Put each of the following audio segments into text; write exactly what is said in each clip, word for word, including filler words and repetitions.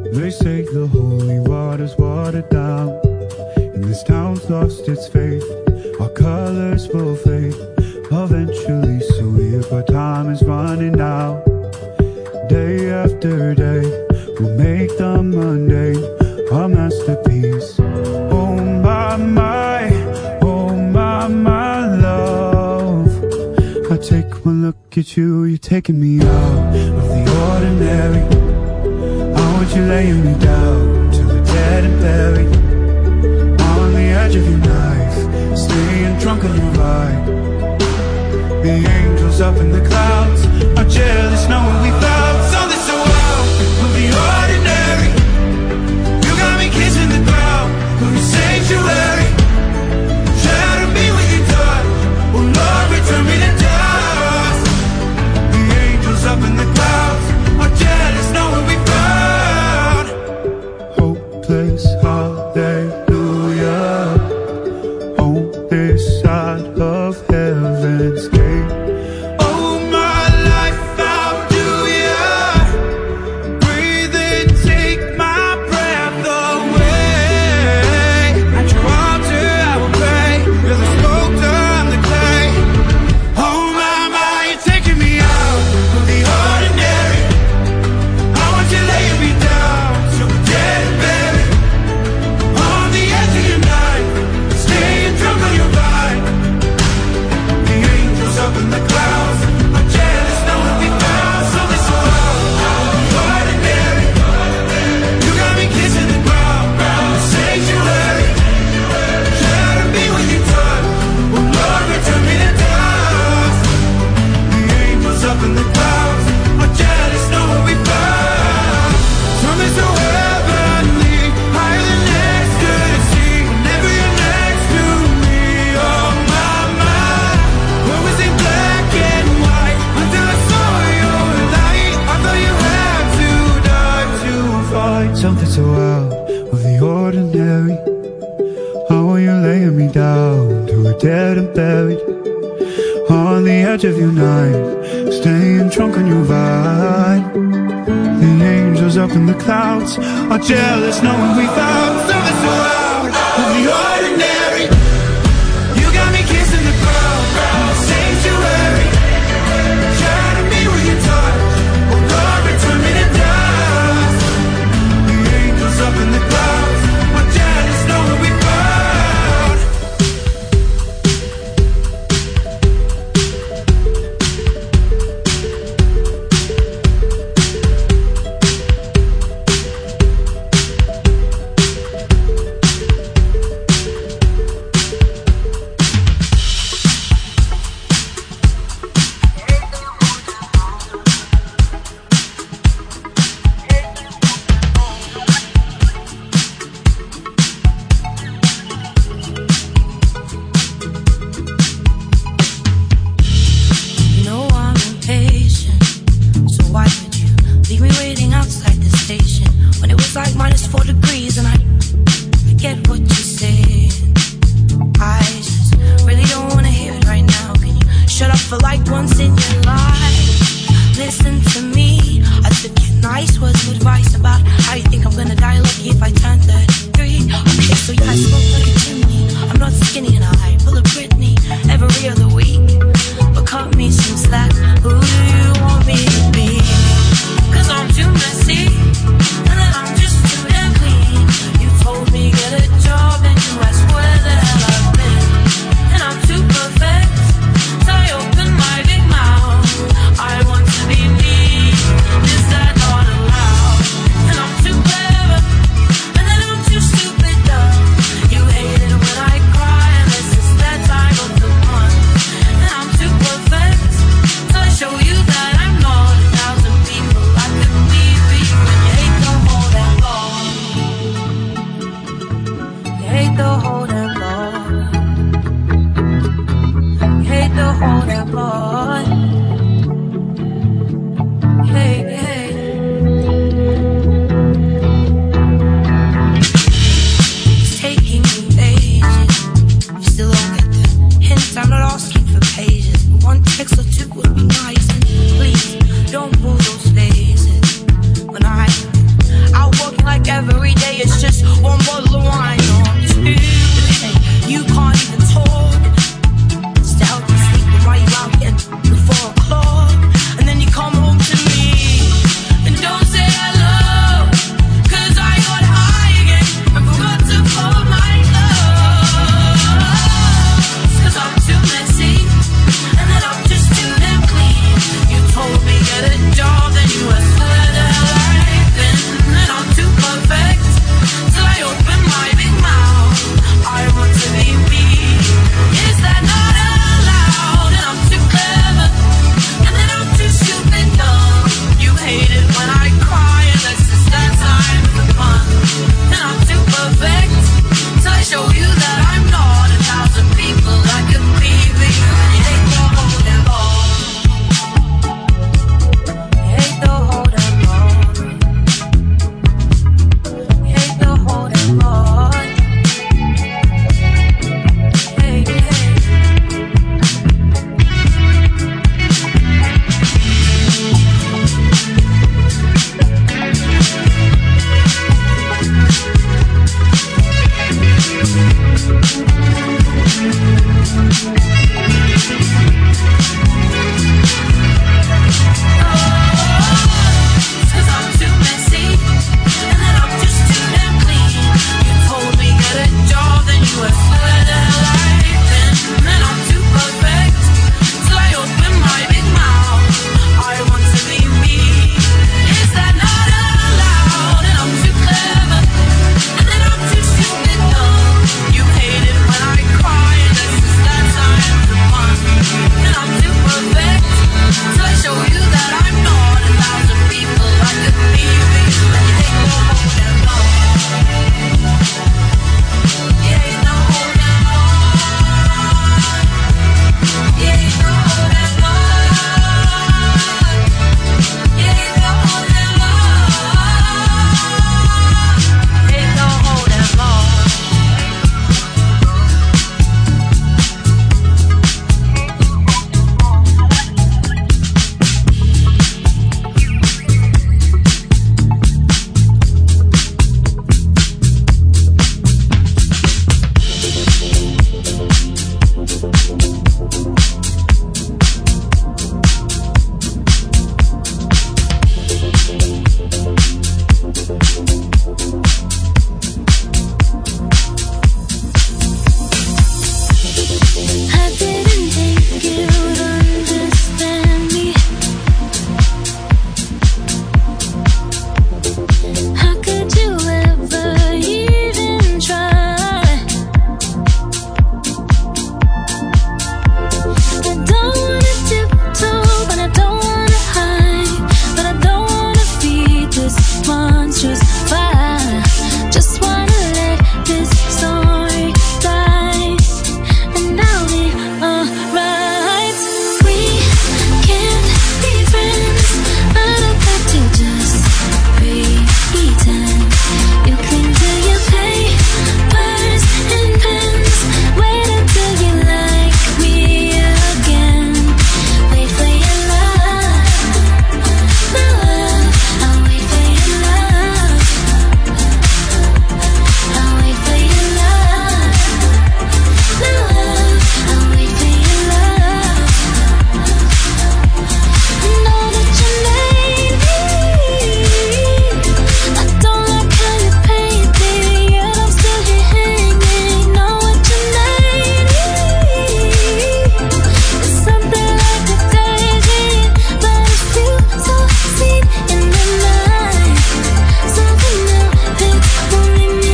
They say the holy water's watered down, and this town's lost its faith. Our colors will fade eventually, so if our time is running out, day after day, we'll make the mundane a masterpiece. Oh my, my, oh my, my love, I take one look at you, you're taking me out of the ordinary. I want you laying me down till we're dead and buried, on the edge of your knife, staying drunk on your ride. The angels up in the clouds are jealous knowing we found something so out of the ordinary. You got me kissing the ground from your sanctuary. Shadow me when you're done. Oh Lord, return me to dust. The angels up in the clouds are jealous knowing we found hopeless hallelujah on this side of heaven's gate. Something so out of the ordinary. How are you laying me down till we're dead and buried, on the edge of your night, staying drunk on your vibe. The angels up in the clouds are jealous knowing we found something so out of the ordinary. You got me kissing the ground from the sanctuary. Shadow me with your touch. Oh Lord, return me to dust. Up in the clouds, I'm jealous knowing we found. Is that not allowed? And I'm too clever. monstrous fire. Just wanna let this story die, and I'll be alright. We can't be friends, but I'd like to just pretend. You cling to your papers and pens. Wait until you like me again. Wait for your love, love. I'll wait for your love. I'll wait for your love, love. I'll wait for your love. Know that you made me. I don't like how you paint me, yet I'm still here hanging. Know what you made me. It's something like a daydream, but it feels so seen in the night. Something new that's only me,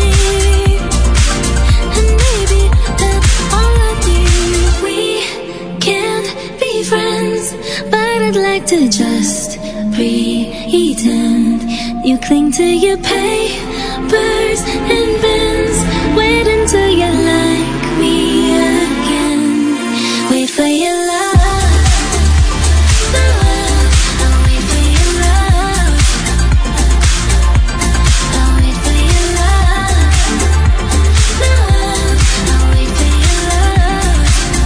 and maybe that's all I need. We can't be friends, but I'd like to just pretend. You cling to your papers and pens. Wait until you like me again. Wait for your love, love. I'll wait for your love. I'll wait for your love, love. I'll wait for your love.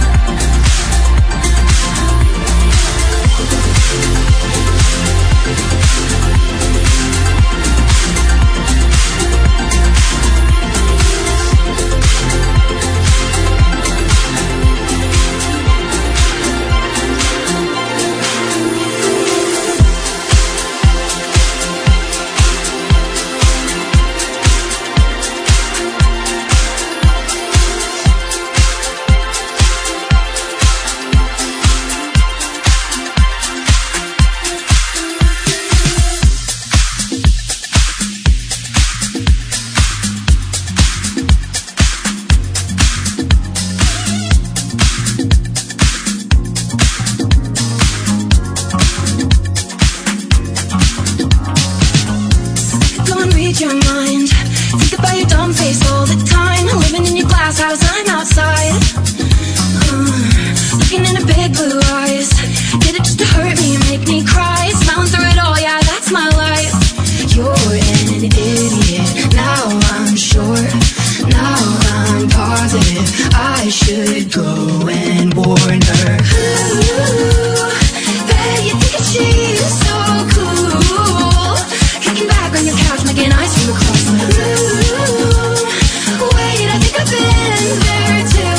Don't read your mind. Think about your dumb face all the time. Living in your glass house, I'm outside. Uh, looking into big blue eyes. Did it just to hurt me and make me cry. Smiling through it all, yeah, that's my life. You're an idiot. Now I'm sure. Now I'm positive. I should go and warn her. Ooh, bet you think that she's so cool. Kicking back on your couch, making ice cream across the room. Wait, I think I've been there too.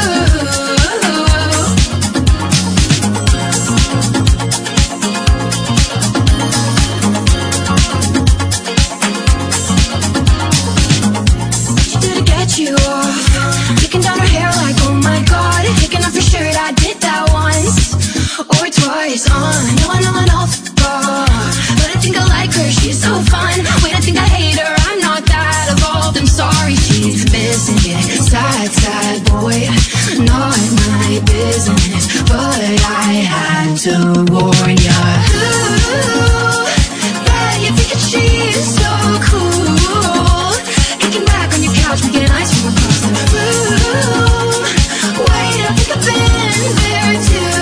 What you do to get you off? Kicking down her hair like, oh my god. Taking off your shirt, I did that once or twice. Uh, no, I know an off, but I think I like her, she's so fun. Wait, I think I hate her, I'm not that evolved. I'm sorry, she's missing it. Sad, sad boy, not my business, but I had to warn ya. Ooh, bet you think that she's so cool. Kicking back on your couch, making ice cream across the room. Wait, I think I've been there too.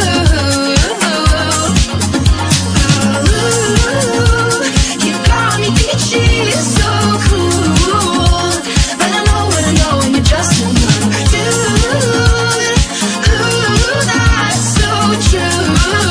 Ooh, you got me thinking she's so cool, but I know what I know and you're just another dude. Ooh, that's so true.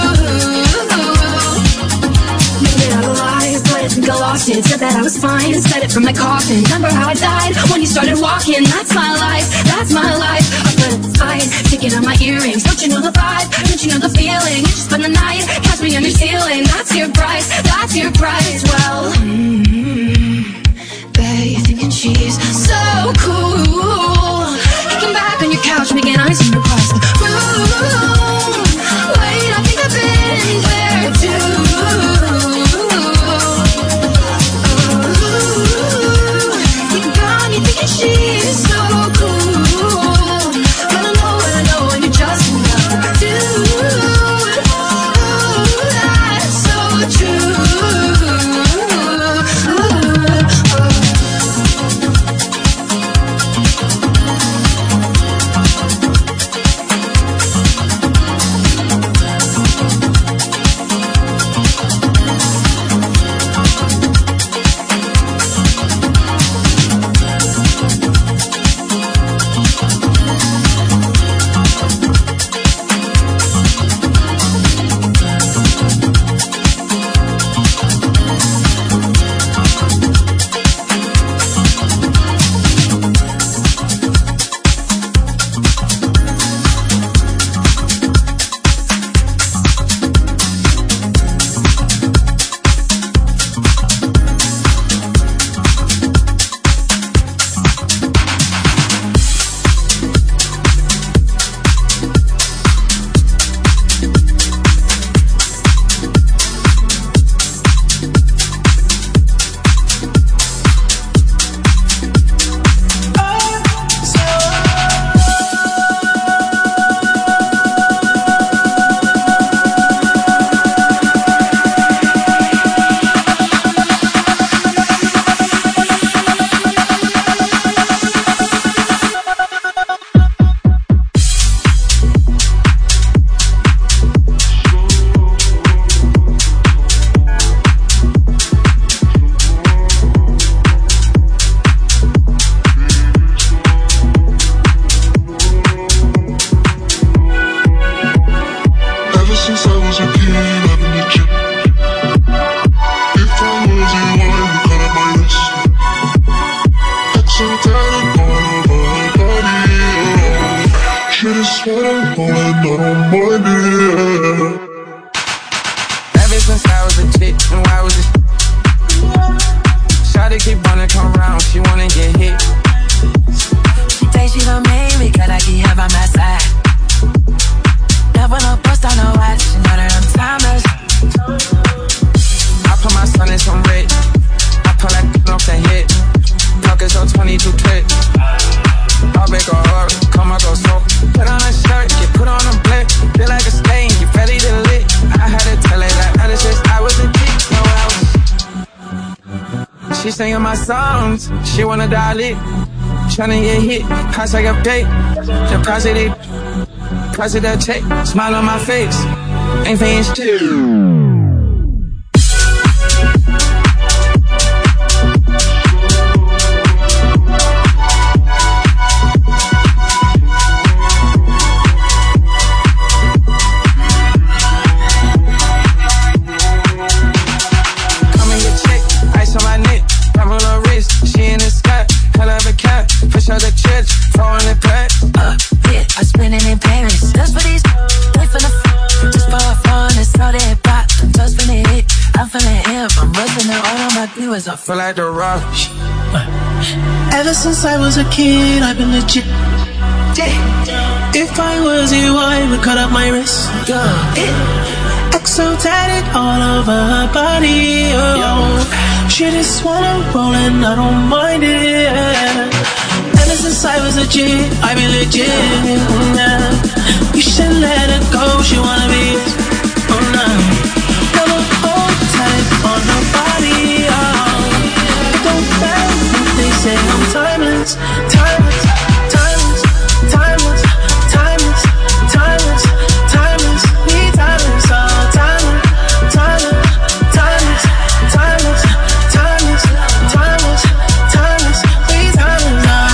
Made it out alive, but I think I lost it. Said that I was fine and said it from my coffin. Remember how I died when you started walking? That's my life, that's my life. But it's fine, taking out my earrings. Don't you know the vibe? Don't you know the feeling? You just spend the night, catch me on your ceiling. That's your price, that's your price. Well, mm-hmm. Bet you're thinking she's so cool. Kicking back on your couch, making ice cream across the room. Wait, I think I've been there too. You got me thinking she's so cool, but I know what I know and you're just another dude. Ooh, that's so true. don't mind it. Ever since I was a chick, and I was a shawty keep wanna come round, she wanna get hit. She say she gon' make me, cause I keep her by my side. Never no bust on no watch, she know that I'm timeless. I put my son in some red, I pull that off the hit. Pockets on twenty-two clips. I'll make a hurry, come on, go so. Put on a shirt, get put on a blick. Feel like a stain, you ready to lit. I had to tell her that other shit, I was a G, no I was. She singing my songs, she wanna dial it. Tryna get hit, pass like a bait. Deposit it, deposit that check. Smile on my face, ain't paying shit. I feel like the rush. Ever since I was a kid, I've been legit. If I was you, I would cut up my wrist. Exo tatted all over her body. Oh. She just wanna roll and I don't mind it. Ever since I was a kid, I've been legit. You should let her go, she wanna be. Oh no. Never hold tight on her body. They say I'm timeless, timeless, timeless, timeless, timeless, timeless, timeless, we timeless, oh timeless, timeless, timeless, timeless, timeless, timeless, timeless, we timeless, oh.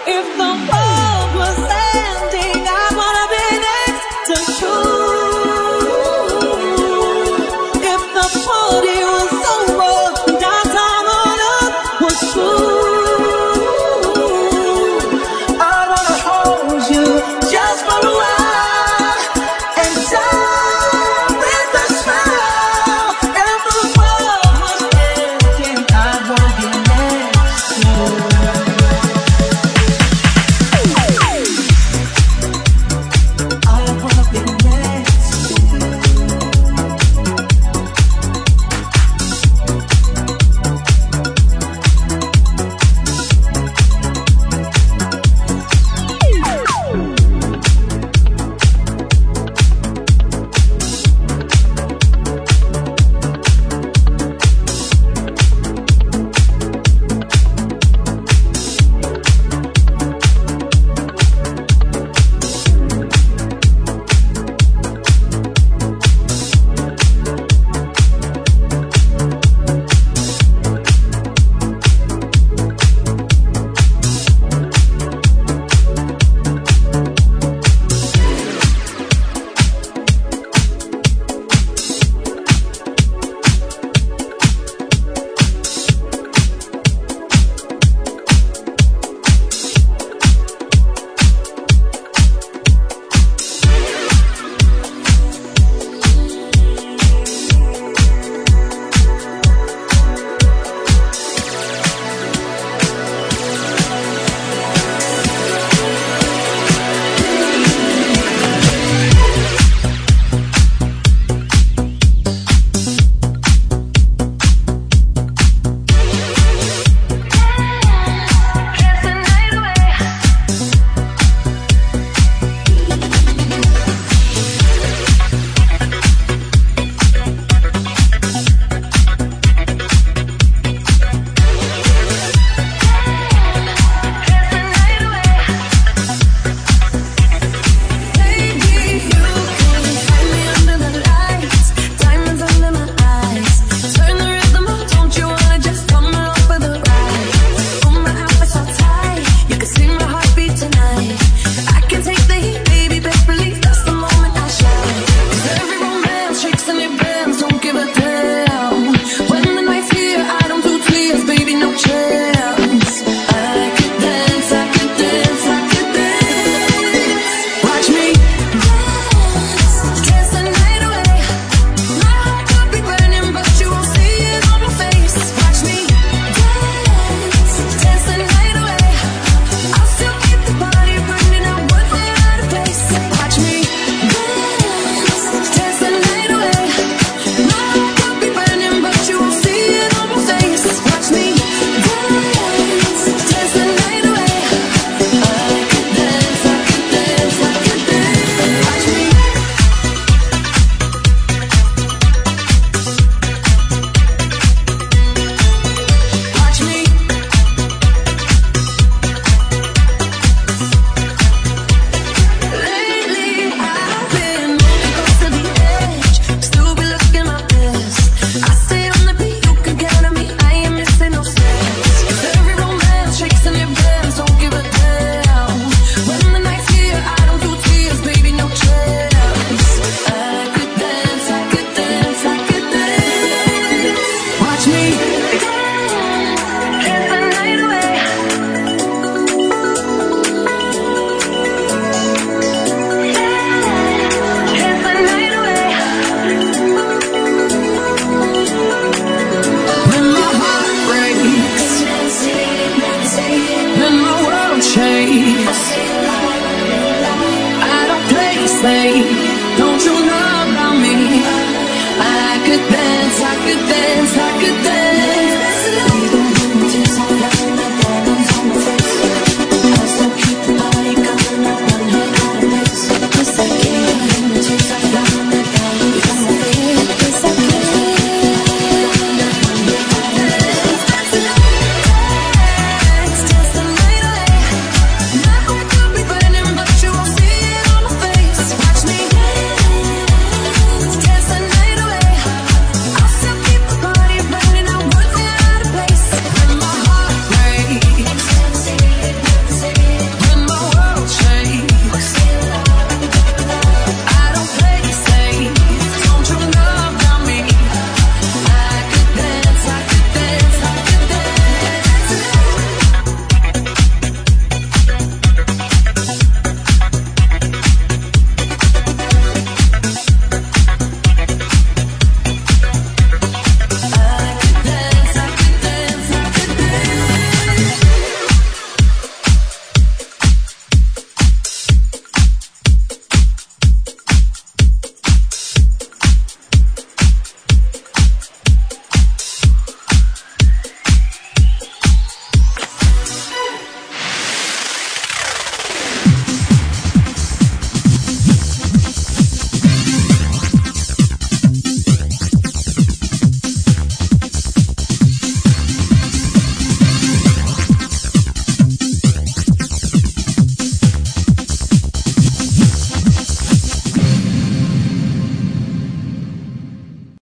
say, don't you know about me? I could dance, I could dance.